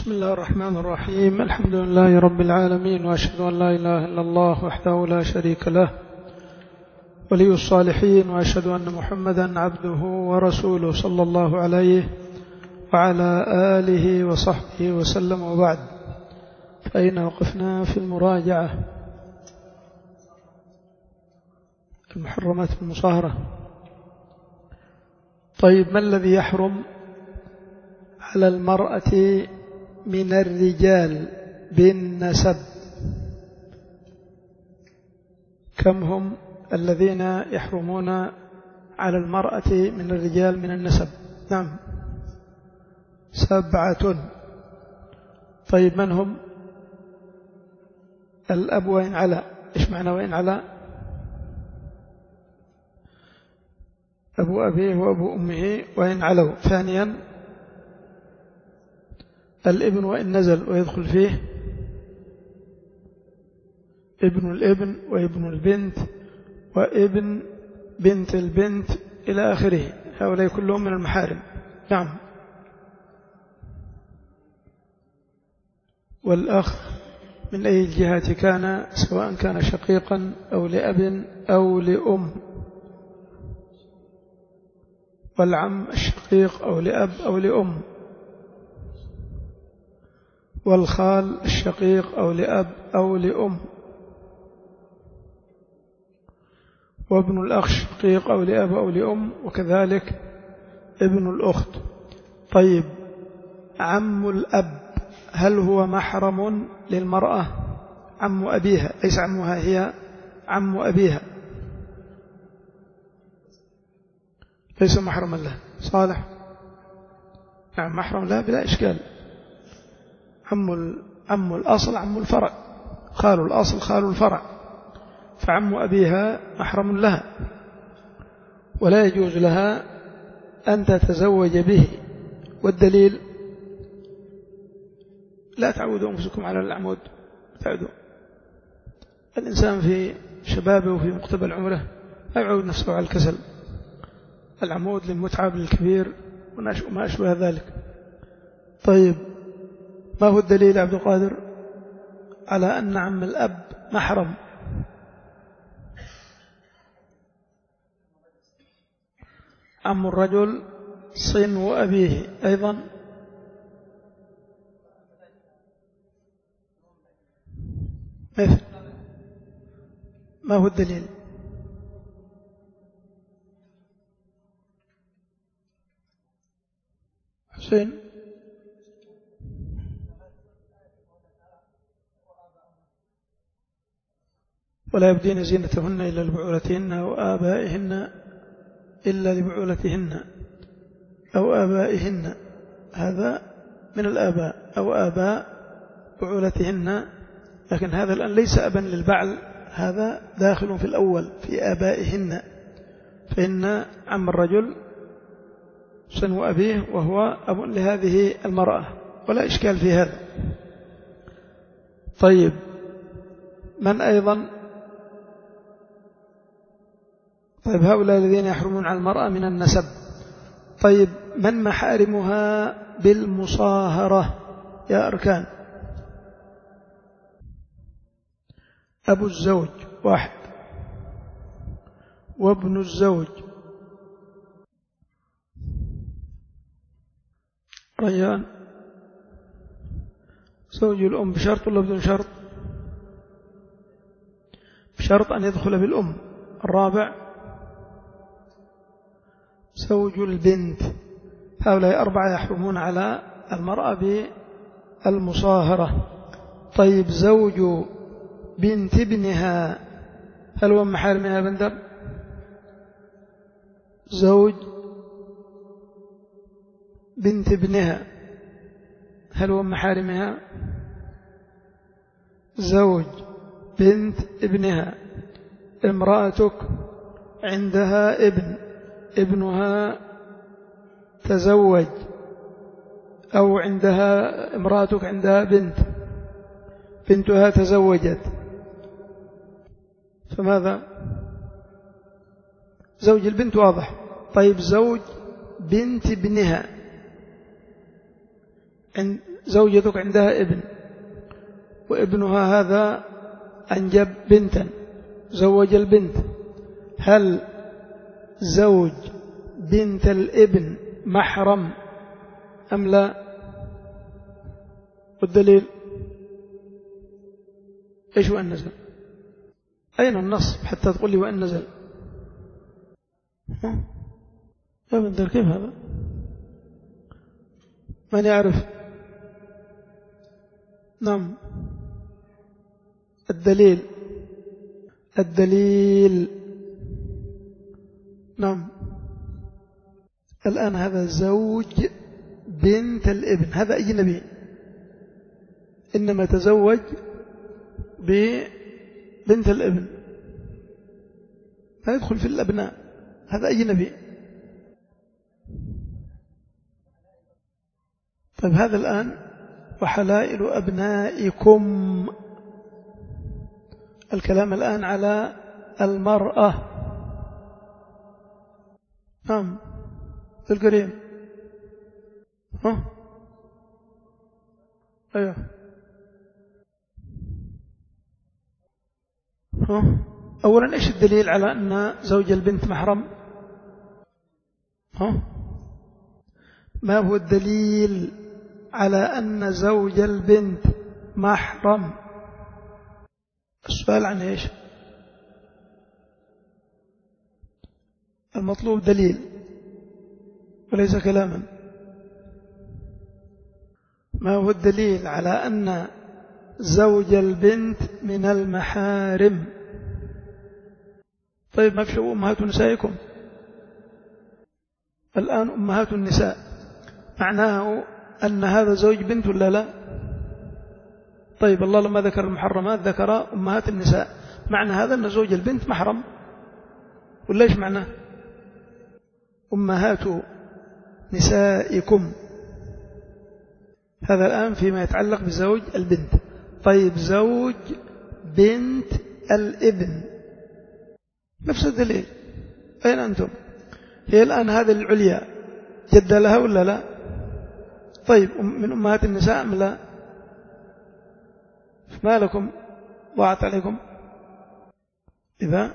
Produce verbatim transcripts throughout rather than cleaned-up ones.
بسم الله الرحمن الرحيم. الحمد لله رب العالمين، وأشهد أن لا إله إلا الله وحده لا شريك له ولي الصالحين، وأشهد أن محمدا عبده ورسوله صلى الله عليه وعلى آله وصحبه وسلم. وبعد، فأين وقفنا؟ في المراجعة المحرمات المصاهرة. طيب، ما الذي يحرم على المرأة من الرجال بالنسب؟ كم هم الذين يحرمون على المرأة من الرجال من النسب؟ نعم، سبعة. طيب، من هم؟ الأب وإن علا. إيش معنى وإن علا؟ أبو أبيه وأبو أمه وإن علوا. ثانيا، الابن وإن نزل ويدخل فيه ابن الابن وابن البنت وابن بنت البنت إلى آخره، هؤلاء كلهم من المحارم. نعم. والأخ من أي الجهات كان، سواء كان شقيقا أو لأب أو لأم، والعم الشقيق أو لأب أو لأم، والخال الشقيق أو لأب أو لأم، وابن الأخ الشقيق أو لأب أو لأم، وكذلك ابن الأخت. طيب، عم الأب هل هو محرم للمرأة؟ عم أبيها، ليس عمها هي، عم أبيها ليس محرما له. صالح؟ نعم، محرم له بلا إشكال. عم عم الأصل عم الفرع، خال الأصل خال الفرع، فعم أبيها محرم لها، ولا يجوز لها أن تتزوج به. والدليل: لا تعودوا أنفسكم على العمود. تعودوا. الإنسان في شبابه وفي مقتبل عمره لا يعود نفسه على الكسل. العمود للمتعب للكبير وما أشبه ذلك. طيب، ما هو الدليل يا عبد القادر على أن عم الأب محرم؟ عم الرجل صنو أبيه أيضا. مثل ما هو الدليل؟ حسين؟ ولا يبدين زينتهن إلا لبعولتهن أو آبائهن إلا لبعولتهن أو آبائهن، هذا من الآباء، أو آباء بعولتهن. لكن هذا الآن ليس أبا للبعل، هذا داخل في الأول في آبائهن، فإن عم الرجل صنو أبيه وهو أب لهذه المرأة، ولا إشكال في هذا. طيب، من أيضا؟ طيب، هؤلاء الذين يحرمون على المرأة من النسب. طيب، من محارمها بالمصاهرة يا أركان؟ أبو الزوج واحد، وابن الزوج، ريان، زوج الأم بشرط ولا بدون شرط؟ بشرط أن يدخل بالأم. الرابع زوج البنت. هؤلاء أربعة يحرمون على المرأة بالمصاهرة. طيب، زوج بنت ابنها هل هو محارمها بندر؟ زوج بنت ابنها هل هو محارمها؟ زوج بنت ابنها. امرأتك عندها ابن، ابنها تزوج، أو عندها امرأتك عندها بنت، بنتها تزوجت، فماذا؟ زوج البنت واضح. طيب، زوج بنت ابنها، زوجتك عندها ابن، وابنها هذا أنجب بنتا، زوج البنت، هل زوج بنت الابن محرم أم لا؟ والدليل إيش وأن نزل؟ أين النص حتى تقول لي وأن نزل؟ يا من ذا كيف هذا؟ من يعرف؟ نعم الدليل الدليل نعم. الآن هذا زوج بنت الابن، هذا أجنبي، إنما تزوج ببنت الابن، لا يدخل في الأبناء، هذا أجنبي. طيب هذا الآن وحلائل أبنائكم، الكلام الآن على المرأة. نعم الكريم. ها أيوه ها. أولا إيش الدليل على أن زوج البنت محرم؟ ها ما هو الدليل على أن زوج البنت محرم؟ السؤال عن إيش؟ المطلوب دليل وليس كلاما. ما هو الدليل على أن زوج البنت من المحارم؟ طيب ما في أمهات نسائكم الآن؟ أمهات النساء معناه أن هذا زوج بنت ولا لا؟ طيب الله لما ذكر المحرمات ذكر أمهات النساء، معنى هذا أن زوج البنت محرم ولا إيش معناه؟ أمهات نسائكم، هذا الآن فيما يتعلق بزوج البنت. طيب زوج بنت الابن نفس الدليل، أين أنتم؟ هي الآن هذه العليا جد لها ولا لا؟ طيب من أمهات النساء أم لا؟ ما لكم ضاعت عليكم؟ إذا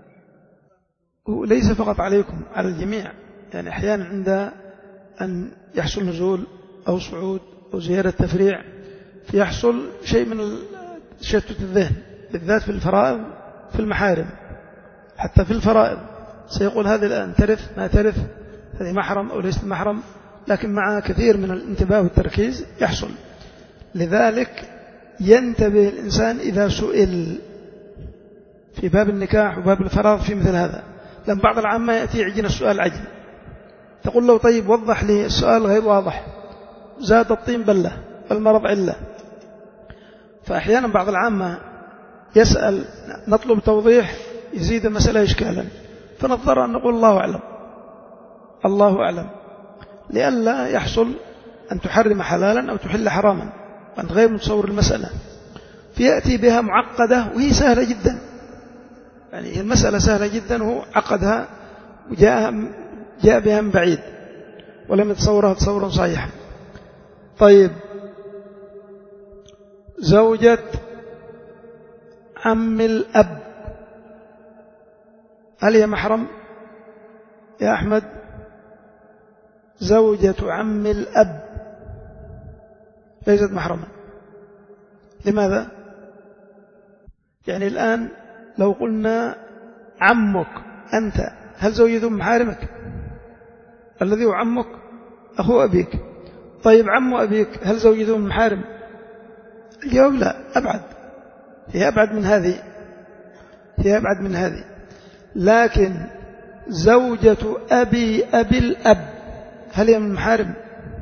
ليس فقط عليكم، على الجميع، يعني أحيانا عند أن يحصل نزول أو صعود أو زيادة تفريع يحصل شيء من تشتت الذهن، بالذات في الفرائض في المحارم. حتى في الفرائض سيقول هذه الآن ترث ما ترث، هذه محرم أو ليست محرم، لكن مع كثير من الانتباه والتركيز يحصل. لذلك ينتبه الإنسان إذا سئل في باب النكاح وباب الفرائض في مثل هذا، لأن بعض العامة يأتي يعجن السؤال عجل، تقول له طيب وضح لي السؤال غير واضح، زاد الطين بلة والمرض علة. فأحيانا بعض العامة يسأل نطلب توضيح يزيد المسألة إشكالا، فنضطر أن نقول الله أعلم الله أعلم، لئلا يحصل أن تحرم حلالا أو تحل حراما وأنت غير متصور المسألة، فيأتي بها معقدة وهي سهلة جدا. يعني المسألة سهلة جدا وهو عقدها وجاء جاء بها من بعيد ولم يتصورها تصورا صحيحا. طيب زوجة عم الأب هل هي محرم يا أحمد؟ زوجة عم الأب ليست محرمة. لماذا؟ يعني الآن لو قلنا عمك أنت، هل زوجته من محارمك؟ الذي هو عمك أخو أبيك. طيب عم أبيك هل زوجته من محارم؟ الجواب لا، أبعد، هي أبعد من هذه، هي أبعد من هذه. لكن زوجة أبي أبي الأب هل هي من محارم؟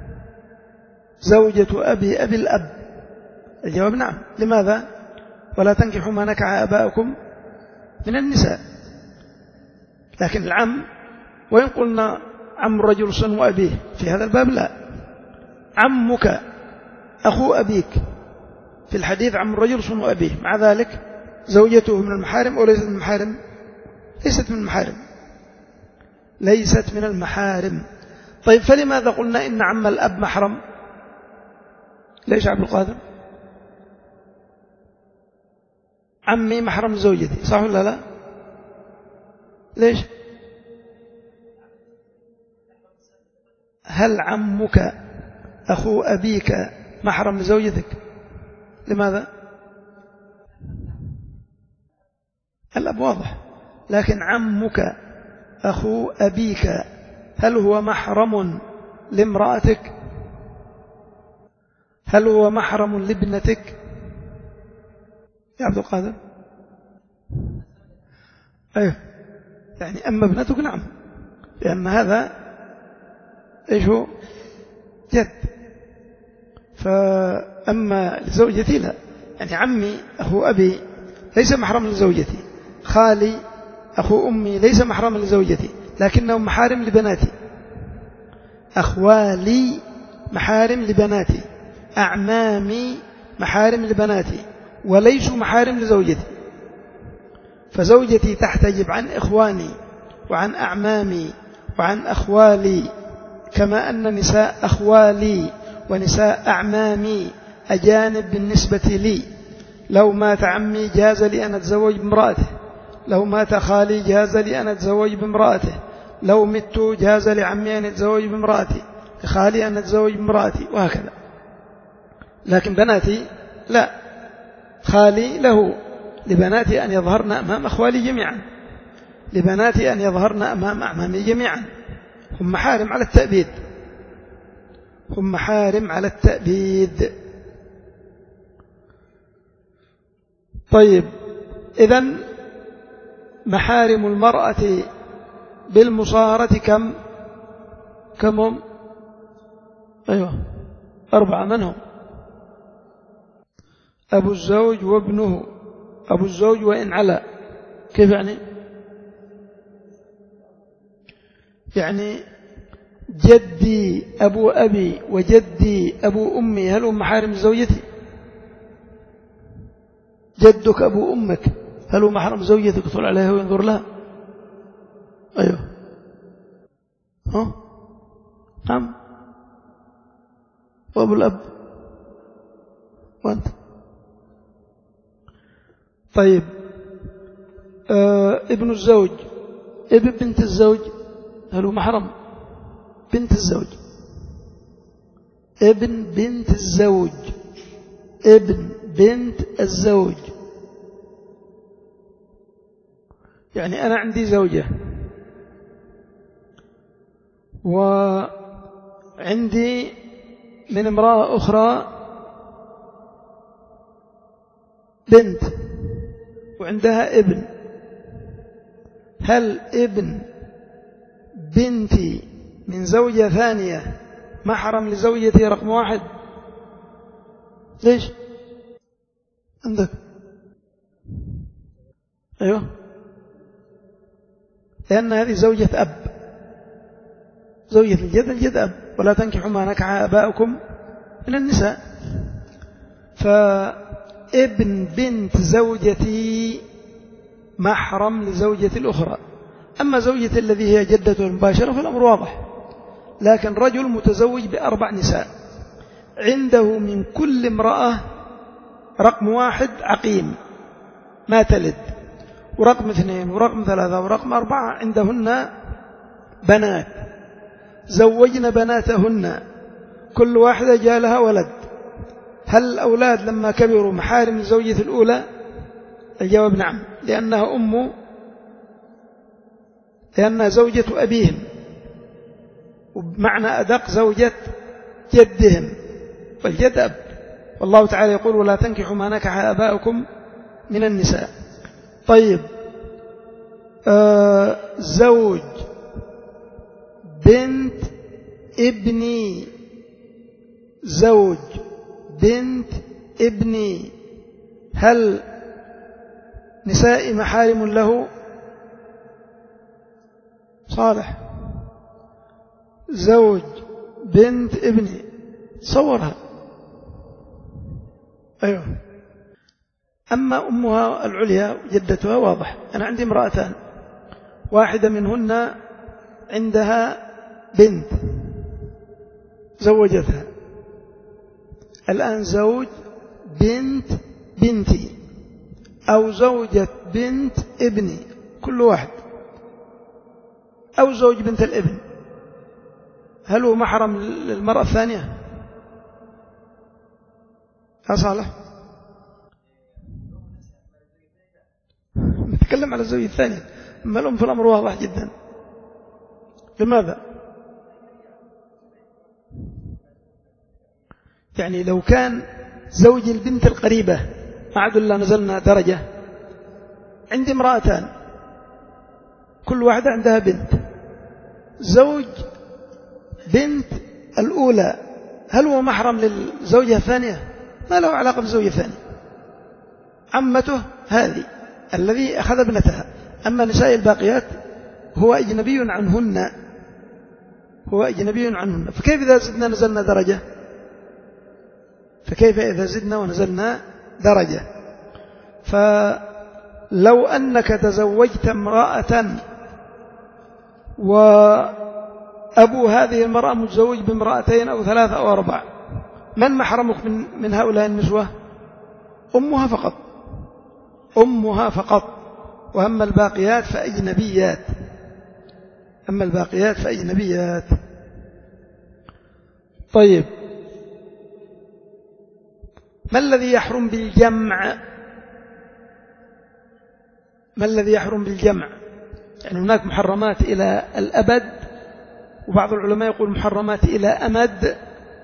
زوجة أبي أبي الأب الجواب نعم. لماذا؟ ولا تنكحوا ما نكح آباؤكم من النساء. لكن العم، وإن قلنا عم الرجل صن وأبيه في هذا الباب لا، عمك أخو أبيك في الحديث عم الرجل صن وأبيه، مع ذلك زوجته من المحارم أو ليست من المحارم؟ ليست من المحارم، ليست من المحارم. طيب فلماذا قلنا إن عم الأب محرم؟ ليش عبد القادر؟ عمي محرم زوجتي، صح ولا لا؟ ليش؟ هل عمك أخو أبيك محرم لزوجتك؟ لماذا؟ الأب واضح، لكن عمك أخو أبيك هل هو محرم لامرأتك؟ هل هو محرم لابنتك يا عبد القادر؟ أيوه، يعني أما ابنتك نعم، لأن هذا إيش هو؟ جد. فأما لزوجتي لا، يعني عمي أخو أبي ليس محرم لزوجتي، خالي أخو أمي ليس محرم لزوجتي، لكنهم محارم لبناتي. أخوالي محارم لبناتي، أعمامي محارم لبناتي، وليسوا محارم لزوجتي. فزوجتي تحتجب عن إخواني وعن أعمامي وعن أخوالي، كما أن نساء أخوالي ونساء أعمامي أجانب بالنسبة لي. لو مات عمي جاز لي أن أتزوج بامرأته، لو مات خالي جاز لي أن أتزوج بامرأته، لو مت جاز لعمي أن أتزوج بامرأتي، لخالي أن أتزوج بامرأتي، وهكذا. لكن بناتي لا، خالي له لبناتي أن يظهرن أمام أخوالي جميعا، لبناتي أن يظهرن أمام أعمامي جميعا، هم محارم على التأبيد، هم محارم على التأبيد. طيب، إذن محارم المرأة بالمصارة كم كم هم؟ أيوة أربعة. من هم؟ أبو الزوج وابنه، أبو الزوج وإن علا. كيف يعني؟ يعني جدي أبو أبي وجدي أبو أمي هل هم محارم زوجتي؟ جدك أبو أمك هل هو محرم زوجتك يطلع عليها وينظر لها؟ أيوه. ها؟ نعم. وأبو الأب وأنت. طيب، آه ابن الزوج، ابن بنت الزوج هل هو محرم؟ بنت الزوج، ابن بنت الزوج، ابن بنت الزوج. يعني أنا عندي زوجة وعندي من امرأة أخرى بنت وعندها ابن، هل ابن بنتي من زوجة ثانية محرم لزوجتي رقم واحد؟ ليش؟ عندك. أيوه، لأن هذه زوجة أب، زوجة الجد الجد أب، ولا تنكحوا ما نكح آباؤكم من النساء. فابن بنت زوجتي محرم لزوجة الأخرى. أما زوجة الذي هي جدته المباشرة فالأمر واضح. لكن رجل متزوج بأربع نساء عنده من كل امرأة رقم واحد عقيم ما تلد، ورقم اثنين ورقم ثلاثة ورقم أربعة عندهن بنات، زوجنا بناتهن، كل واحدة جاء لها ولد. هل الأولاد لما كبروا محارم لزوجة الأولى؟ الجواب نعم، لأنها أم، لأنها زوجة أبيهم، وبمعنى أدق زوجة جدهم، والجد أب. والله تعالى يقول ولا تنكحوا ما نكح آباؤكم من النساء. طيب، آه زوج بنت ابني، زوج بنت ابني هل نسائي محارم له؟ صالح، زوج بنت ابني صورها. أيوه. أما أمها العليا جدتها واضح. أنا عندي امرأتان، واحدة منهن عندها بنت زوجتها، الآن زوج بنت بنتي أو زوجة بنت ابني كل واحد، أو زوج بنت الابن، هل هو محرم للمرأة الثانية؟ يا صالح نتكلم على الزوجة الثانية، أما الأم في الأمر واضح جدا. لماذا؟ يعني لو كان زوج البنت القريبة ما عاد الله نزلنا درجة. عندي امرأتان كل واحدة عندها بنت، زوج بنت الأولى هل هو محرم للزوجة الثانية؟ ما له علاقة بالزوجة الثانية، عمته هذه الذي أخذ ابنتها. أما نساء الباقيات هو أجنبي عنهن، هو أجنبي عنهن. فكيف إذا زدنا نزلنا درجة؟ فكيف إذا زدنا ونزلنا درجة؟ فلو أنك تزوجت امرأة وأبو هذه المرأة متزوج بامرأتين أو ثلاثة أو أربع، من محرمك من, من هؤلاء النسوة؟ أمها فقط، أمها فقط. وأما الباقيات فأجنبيات، أما الباقيات فأجنبيات. طيب، ما الذي يحرم بالجمع؟ ما الذي يحرم بالجمع؟ يعني هناك محرمات إلى الأبد، وبعض العلماء يقول محرمات إلى أمد،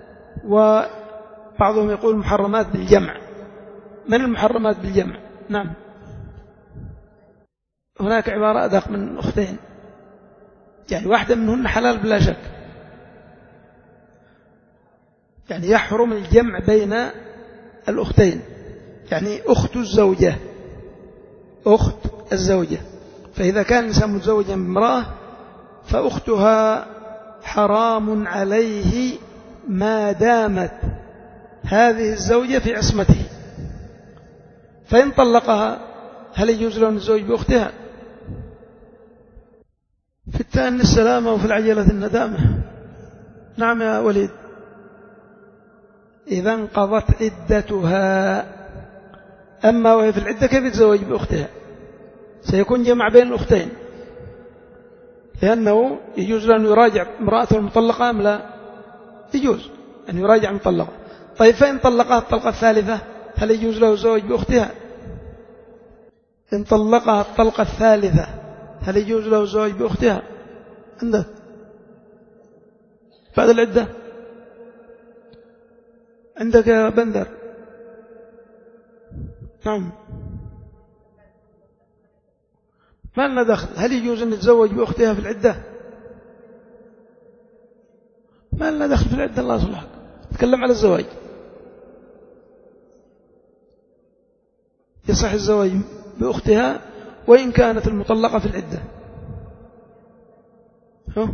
وبعضهم يقول محرمات بالجمع. من المحرمات بالجمع؟ نعم، هناك عبارة أدق من أختين، يعني واحدة منهن حلال بلا شك، يعني يحرم الجمع بين الأختين، يعني أخت الزوجة، أخت الزوجة. فإذا كان الإنسان متزوجا بامرأة فأختها حرام عليه ما دامت هذه الزوجة في عصمته. فإن طلقها هل يجوز له الزوج بأختها؟ في التأني السلامة وفي العجلة الندامة. نعم يا وليد. إذا انقضت عدتها. أما وهي في العدة كيف يتزوج بأختها؟ سيكون جمع بين الأختين، لأنه يجوز له أن يراجع امرأته المطلقة أم لا؟ يجوز أن يراجع المطلقة. طيب فإن طلقها الطلقة الثالثة هل يجوز له الزواج بأختها؟ إن طلقها الطلقة الثالثة هل يجوز له الزواج بأختها؟ عنده بعد العدة. عندك يا بندر. نعم، ما لنا دخل. هل يجوز أن نتزوج بأختها في العدة؟ ما لنا دخل في العدة، الله يصلحك. نتكلم على الزواج. يصح الزواج بأختها وإن كانت المطلقة في العدة. ها؟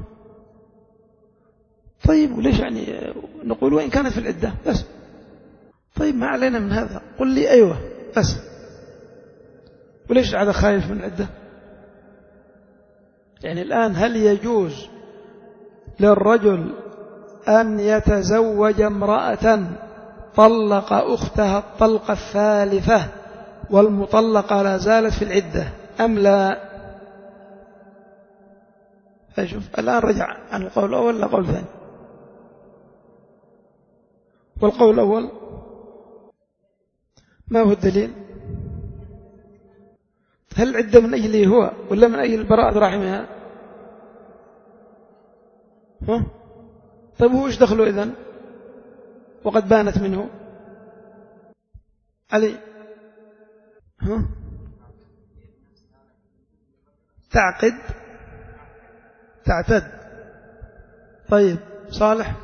طيب وليش يعني نقول وإن كانت في العدة بس؟ طيب ما علينا من هذا، قل لي أيوة بس. وليش هذا خايف من العدة؟ يعني الآن هل يجوز للرجل أن يتزوج امرأة طلق أختها الطلقة الثالثة والمطلقة لا زالت في العدة أم لا؟ فشوف الآن رجع عن القول الأول لا قول ثاني. والقول الأول ما هو الدليل؟ هل العدة من أجله هو ولا من أجل البراءة رحمها؟ ها؟ طيب هو إيش دخله إذن وقد بانت منه؟ علي ها؟ تعقد تعتد. طيب صالح.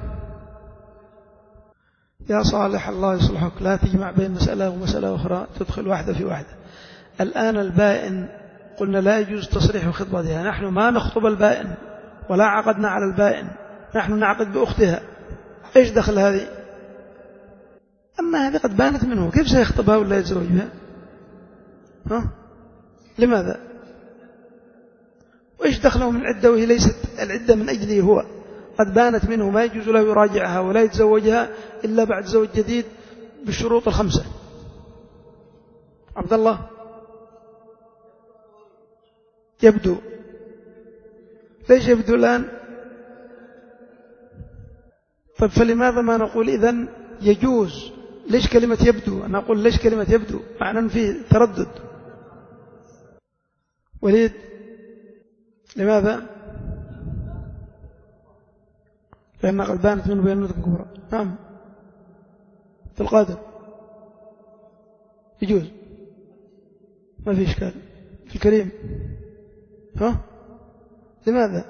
يا صالح الله يصلحك، لا تجمع بين مسألة ومسألة أخرى، تدخل واحدة في واحدة. الآن البائن قلنا لا يجوز تصريح خطبتها، نحن ما نخطب البائن ولا عقدنا على البائن، نحن نعقد بأختها. إيش دخل هذه؟ أما هذه قد بانت منه، كيف سيخطبها ولا يتزوج بها؟ ها؟ لماذا؟ وإيش دخله من العدة وهي ليست العدة من أجله هو؟ قد بانت منه، ما يجوز له يراجعها ولا يتزوجها إلا بعد زوج جديد بالشروط الخمسة. عبد الله يبدو. ليش يبدو الآن؟ طيب فلماذا ما نقول إذن يجوز؟ ليش كلمة يبدو؟ أنا أقول ليش كلمة يبدو معنى أن فيه تردد. وليد لماذا؟ لأن قد بانت منه بينونة كبرى. نعم في القادم يجوز ما في إشكال. في الكريم ها لماذا؟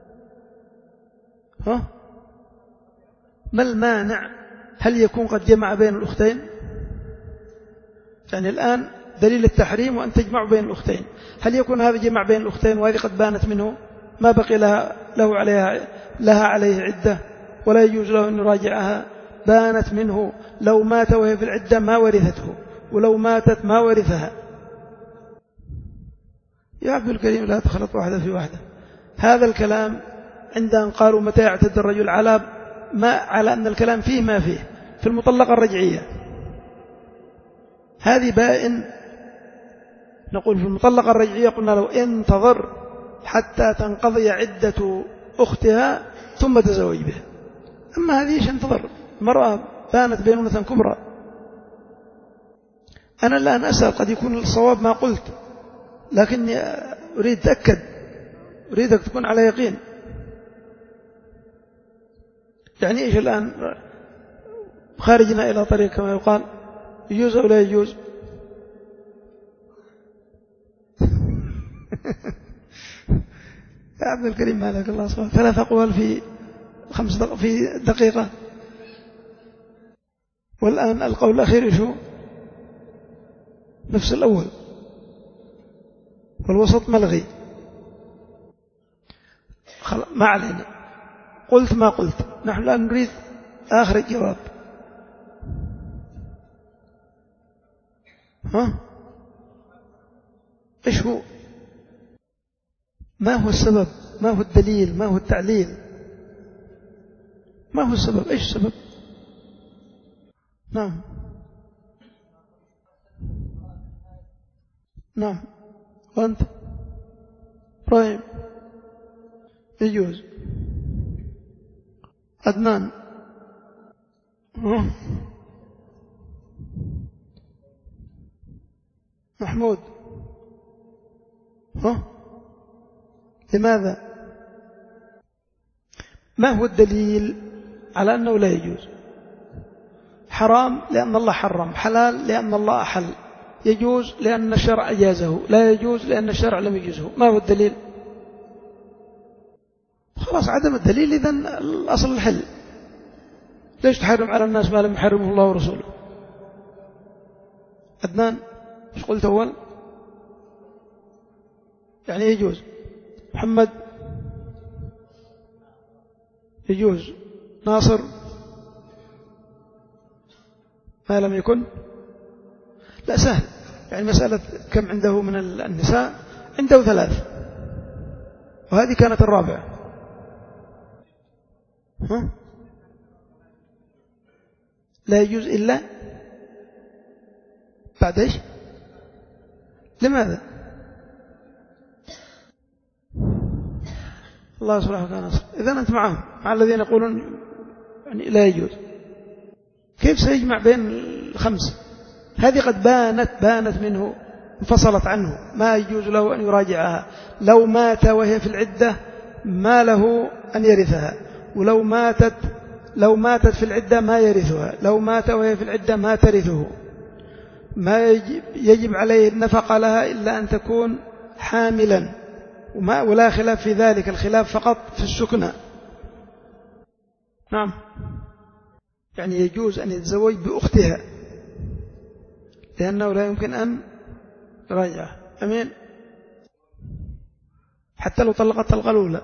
ها ما المانع؟ هل يكون قد جمع بين الأختين؟ يعني الآن دليل التحريم وأن تجمع بين الأختين، هل يكون هذا جمع بين الأختين وهذه قد بانت منه ما بقي لها, له عليها لها عليه عدة ولا يجوز له أن يراجعها؟ بانت منه، لو مات وهي في العدة ما ورثته، ولو ماتت ما ورثها. يا عبد الكريم لا تخلط واحدة في واحدة. هذا الكلام عند أن قالوا متى يعتد الرجل على ما على أن الكلام فيه ما فيه في المطلقة الرجعية هذه بائن. نقول في المطلقة الرجعية قلنا لو انتظر حتى تنقضي عدة أختها ثم تزوج بها. أما هذه إيش انتظر؟ مرأة بانت بينونة كبرى. أنا الآن أسأل قد يكون الصواب ما قلت، لكني أريد أتأكد، أريدك تكون على يقين. يعني إيش الآن خارجنا إلى طريق كما يقال، يجوز أو لا يجوز؟ يا عبد الكريم مالك الله صباح ثلاث أقوال في خمس دق... في دقيقة. والآن القول الأخير شو؟ نفس الأول، والوسط ملغي. ما علينا، قلت ما قلت، نحن الآن نريد آخر الجواب. ها إيش هو؟ ما هو السبب؟ ما هو الدليل؟ ما هو التعليل؟ ما هو السبب؟ إيش السبب؟ نعم نعم. وأنت إبراهيم يجوز. عدنان محمود ها لماذا؟ ما هو الدليل على أنه لا يجوز؟ حرام لأن الله حرم، حلال لأن الله أحل، يجوز لأن الشرع أجازه، لا يجوز لأن الشرع لم يجوزه. ما هو الدليل؟ خلاص عدم الدليل إذن الأصل الحل. ليش تحرم على الناس ما لم يحرمه الله ورسوله؟ عدنان ايش قلت أول؟ يعني يجوز. محمد يجوز. ناصر ما لم يكن؟ لا سهل، يعني مسألة كم عنده من النساء؟ عنده ثلاث، وهذه كانت الرابعة. ها؟ لا يجوز إلا بعد إيش؟ لماذا؟ الله سبحانه وتعالى. إذن أنت معهم مع الذين يقولون يعني لا يجوز. كيف سيجمع بين الخمس؟ هذه قد بانت بانت منه، انفصلت عنه، ما يجوز له أن يراجعها. لو مات وهي في العدة ما له أن يرثها، ولو ماتت لو ماتت في العدة ما يرثها، لو مات وهي في العدة ما ترثه. ما يجب, يجب عليه النفقة لها إلا أن تكون حاملا، وما ولا خلاف في ذلك، الخلاف فقط في السكنة. نعم، يعني يجوز أن يتزوج بأختها لأنه لا يمكن أن يراجعها. أمين؟ حتى لو طلقت الطلقة الأولى.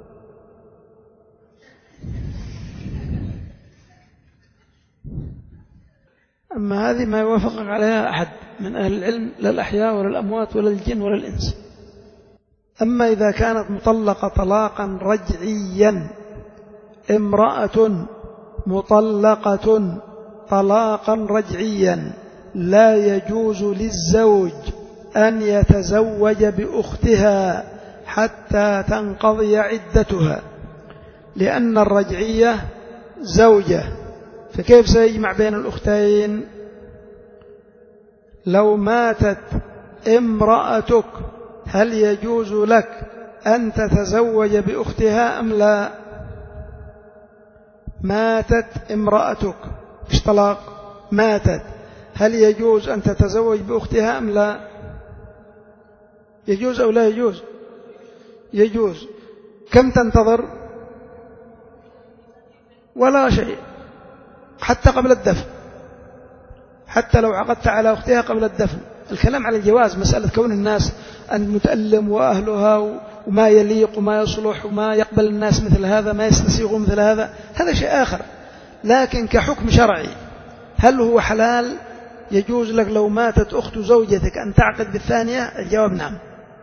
أما هذه ما يوافق عليها أحد من أهل العلم، لا الأحياء ولا الأموات ولا الجن ولا الإنس. أما إذا كانت مطلقة طلاقا رجعيا، امرأة مطلقة طلاقا رجعيا لا يجوز للزوج أن يتزوج بأختها حتى تنقضي عدتها، لأن الرجعية زوجة، فكيف سيجمع بين الأختين؟ لو ماتت امرأتك هل يجوز لك أن تتزوج بأختها أم لا؟ ماتت امرأتك، إيش طلاق؟ ماتت، هل يجوز أن تتزوج بأختها أم لا؟ يجوز أو لا يجوز؟ يجوز. كم تنتظر؟ ولا شيء، حتى قبل الدفن، حتى لو عقدت على أختها قبل الدفن. الكلام على الجواز، مسألة كون الناس أن متألم وأهلها وما يليق وما يصلح وما يقبل الناس مثل هذا، ما يستسيغون مثل هذا، هذا شيء آخر. لكن كحكم شرعي هل هو حلال؟ يجوز لك لو ماتت أخت زوجتك أن تعقد بالثانية؟ الجواب نعم،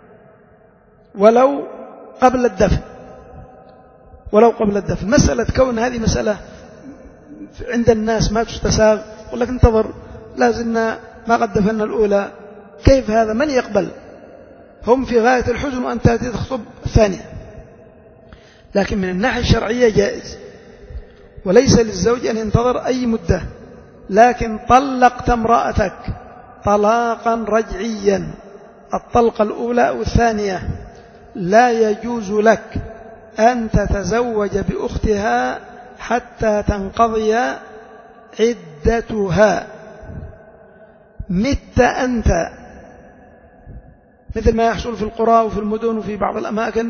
ولو قبل الدفن، ولو قبل الدفن. مسألة كون هذه مسألة عند الناس ما تستساغ، يقول لك انتظر لازلنا ما قد دفنا الأولى، كيف هذا؟ من يقبل؟ هم في غاية الحزن وأنت تأتي تخطب الثانية. لكن من الناحية الشرعية جائز، وليس للزوج أن ينتظر أي مدة. لكن طلقت امرأتك طلاقا رجعيا، الطلقة الأولى أو الثانية، لا يجوز لك أن تتزوج بأختها حتى تنقضي عدتها. مت أنت، مثل ما يحصل في القرى وفي المدن وفي بعض الأماكن،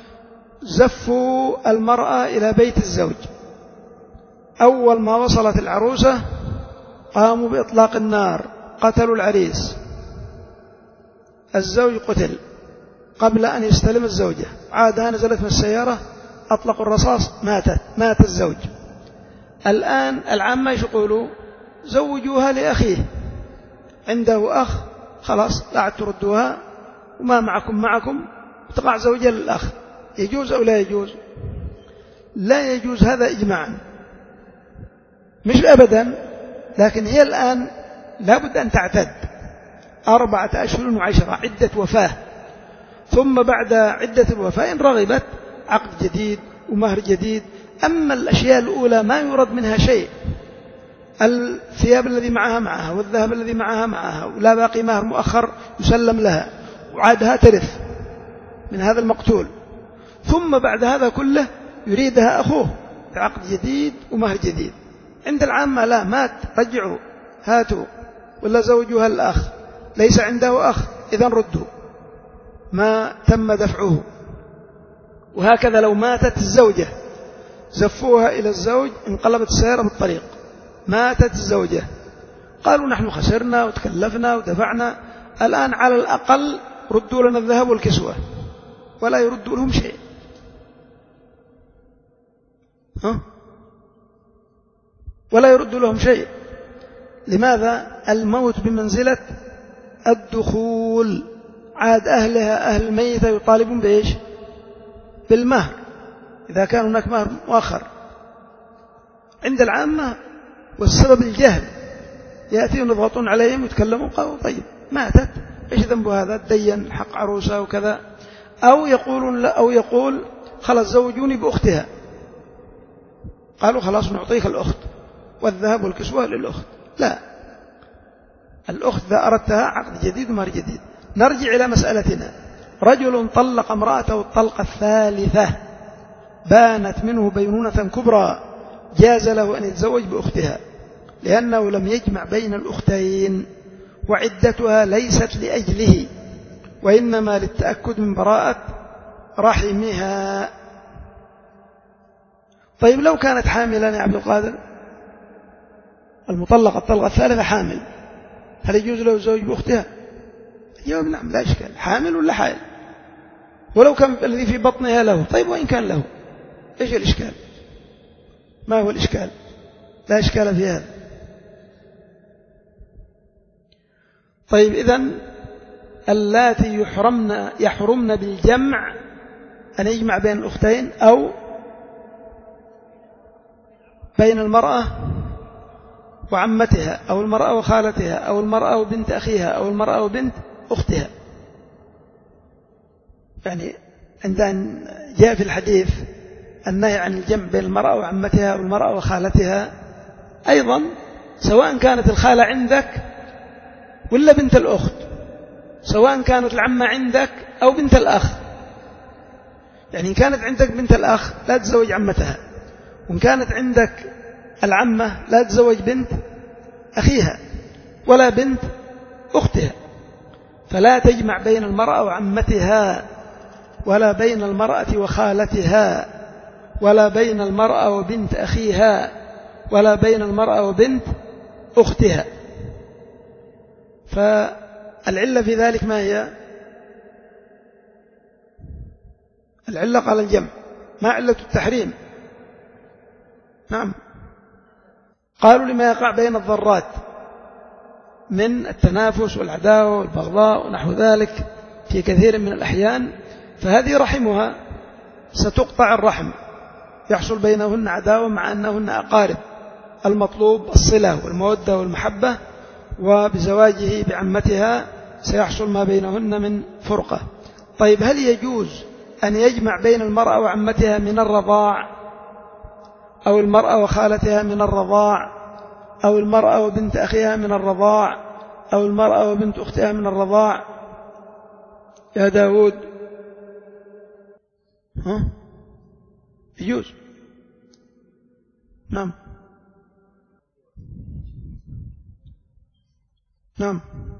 زفوا المرأة إلى بيت الزوج، أول ما وصلت العروسة قاموا بإطلاق النار، قتلوا العريس، الزوج قتل قبل أن يستلم الزوجة، عادها نزلت من السيارة أطلقوا الرصاص، ماتت، مات الزوج. الآن العامة ايش يقولوا؟ زوجوها لأخيه، عنده أخ، خلاص لا عاد تردوها وما معكم معكم، تقع زوجة للأخ. يجوز أو لا يجوز؟ لا يجوز، هذا إجماعا، مش أبدا. لكن هي الآن لابد أن تعتد أربعة أشهر وعشرة، عدة وفاة، ثم بعد عدة الوفاة إن رغبت عقد جديد ومهر جديد. أما الأشياء الأولى ما يرد منها شيء، الثياب الذي معها معها والذهب الذي معها معها، ولا باقي مهر مؤخر يسلم لها، وعادها ترث من هذا المقتول. ثم بعد هذا كله يريدها أخوه بعقد جديد ومهر جديد. عند العامة لا، مات، رجعوا هاتوا، ولا زوجها الأخ ليس عنده أخ إذن ردوا ما تم دفعه. وهكذا لو ماتت الزوجة زفوها إلى الزوج، انقلبت السيارة بالطريق، ماتت الزوجة، قالوا نحن خسرنا وتكلفنا ودفعنا، الآن على الأقل ردوا لنا الذهب والكسوة، ولا يردوا لهم شيء. ها؟ ولا يرد لهم شيء. لماذا؟ الموت بمنزلة الدخول، عاد أهلها أهل الميتة يطالبون بإيش؟ بالمهر، إذا كان هناك مهر مؤخر. عند العامة والسبب الجهل، يأتون يضغطون عليهم ويتكلمون، قالوا طيب ماتت إيش ذنب هذا؟ تدين حق عروسة وكذا. أو يقولون لا، أو يقول خلاص زوجوني بأختها، قالوا خلاص نعطيك الأخت والذهب والكسوة للأخت. لا، الأخت إذا أردتها عقد جديد ومهر جديد. نرجع إلى مسألتنا. رجل طلق امرأته الطلقة الثالثة، بانت منه بينونة كبرى، جاز له أن يتزوج بأختها، لأنه لم يجمع بين الأختين، وعدتها ليست لأجله، وإنما للتأكد من براءة رحمها. طيب لو كانت حاملا يا عبد القادر، المطلقة الطلقة الثالثة حامل، هل يجوز له الزوج بأختها؟ الجواب نعم، لا إشكال، حامل ولا حائل، ولو كان الذي في بطنها له. طيب وإن كان له، إيش الإشكال؟ ما هو الإشكال؟ لا إشكال في هذا. طيب إذن اللاتي يحرمن يحرمن بالجمع أن يجمع بين الأختين أو بين المرأة وعمتها أو المرأة وخالتها أو المرأة وبنت أخيها أو المرأة وبنت أختها. يعني عندما جاء في الحديث النهي عن الجمع بين المرأة وعمتها والمرأة وخالتها، أيضا سواء كانت الخالة عندك ولا بنت الأخت، سواء كانت العمة عندك أو بنت الأخ. يعني إن كانت عندك بنت الأخ لا تزوج عمتها، وإن كانت عندك العمة لا تزوج بنت أخيها ولا بنت أختها. فلا تجمع بين المرأة وعمتها، ولا بين المرأة وخالتها، ولا بين المرأة وبنت أخيها، ولا بين المرأة وبنت أختها. فالعلة في ذلك ما هي؟ العلة قال الجمع، ما علة التحريم؟ نعم، قالوا لما يقع بين الضرات من التنافس والعداوة والبغضاء ونحو ذلك في كثير من الأحيان، فهذه رحمها ستقطع الرحم، يحصل بينهن عداوة مع أنهن أقارب، المطلوب الصلة والمودة والمحبة، وبزواجه بعمتها سيحصل ما بينهن من فرقة. طيب هل يجوز أن يجمع بين المرأة وعمتها من الرضاع، أو المرأة وخالتها من الرضاع، أو المرأة وبنت أخيها من الرضاع، أو المرأة وبنت أختها من الرضاع؟ يا داود، ها؟ يجوز. نعم نعم.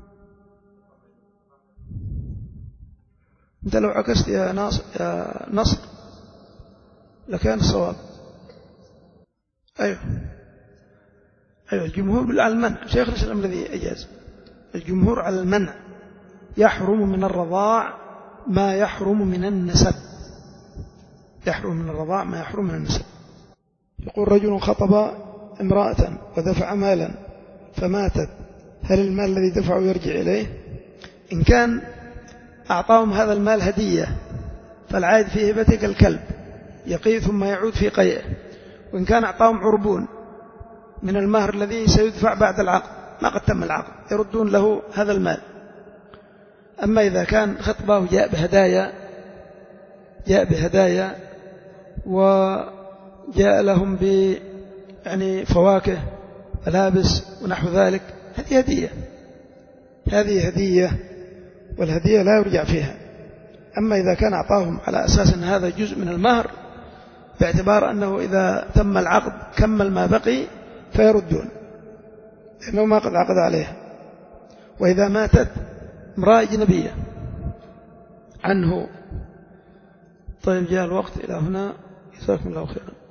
أنت لو عكست يا ناصر, يا نصر لكان الصواب. أيوه أيوه، الجمهور على المنع، شيخ الإسلام الذي أجاز. الجمهور على المنع، يحرم من الرضاع ما يحرم من النسب، يحرم من الرضاع ما يحرم من النسب. يقول رجل خطب امرأة ودفع مالا فماتت، هل المال الذي دفعه يرجع إليه؟ إن كان أعطاهم هذا المال هدية فالعائد في هبتك الكلب يقي ثم يعود في قيئه، وإن كان أعطاهم عربون من المهر الذي سيدفع بعد العقد ما قد تم العقد يردون له هذا المال. أما إذا كان خطبه جاء بهدايا جاء بهدايا وجاء لهم ب يعني فواكه ملابس ونحو ذلك، هذه هدية، هذه هدية، والهدية لا يرجع فيها. أما إذا كان أعطاهم على أساس أن هذا جزء من المهر باعتبار أنه إذا تم العقد كمل ما بقي فيردون لأنه ما قد عقد عليها. وإذا ماتت امرأة أجنبية عنه. طيب جاء الوقت إلى هنا، جزاكم الله خيرا.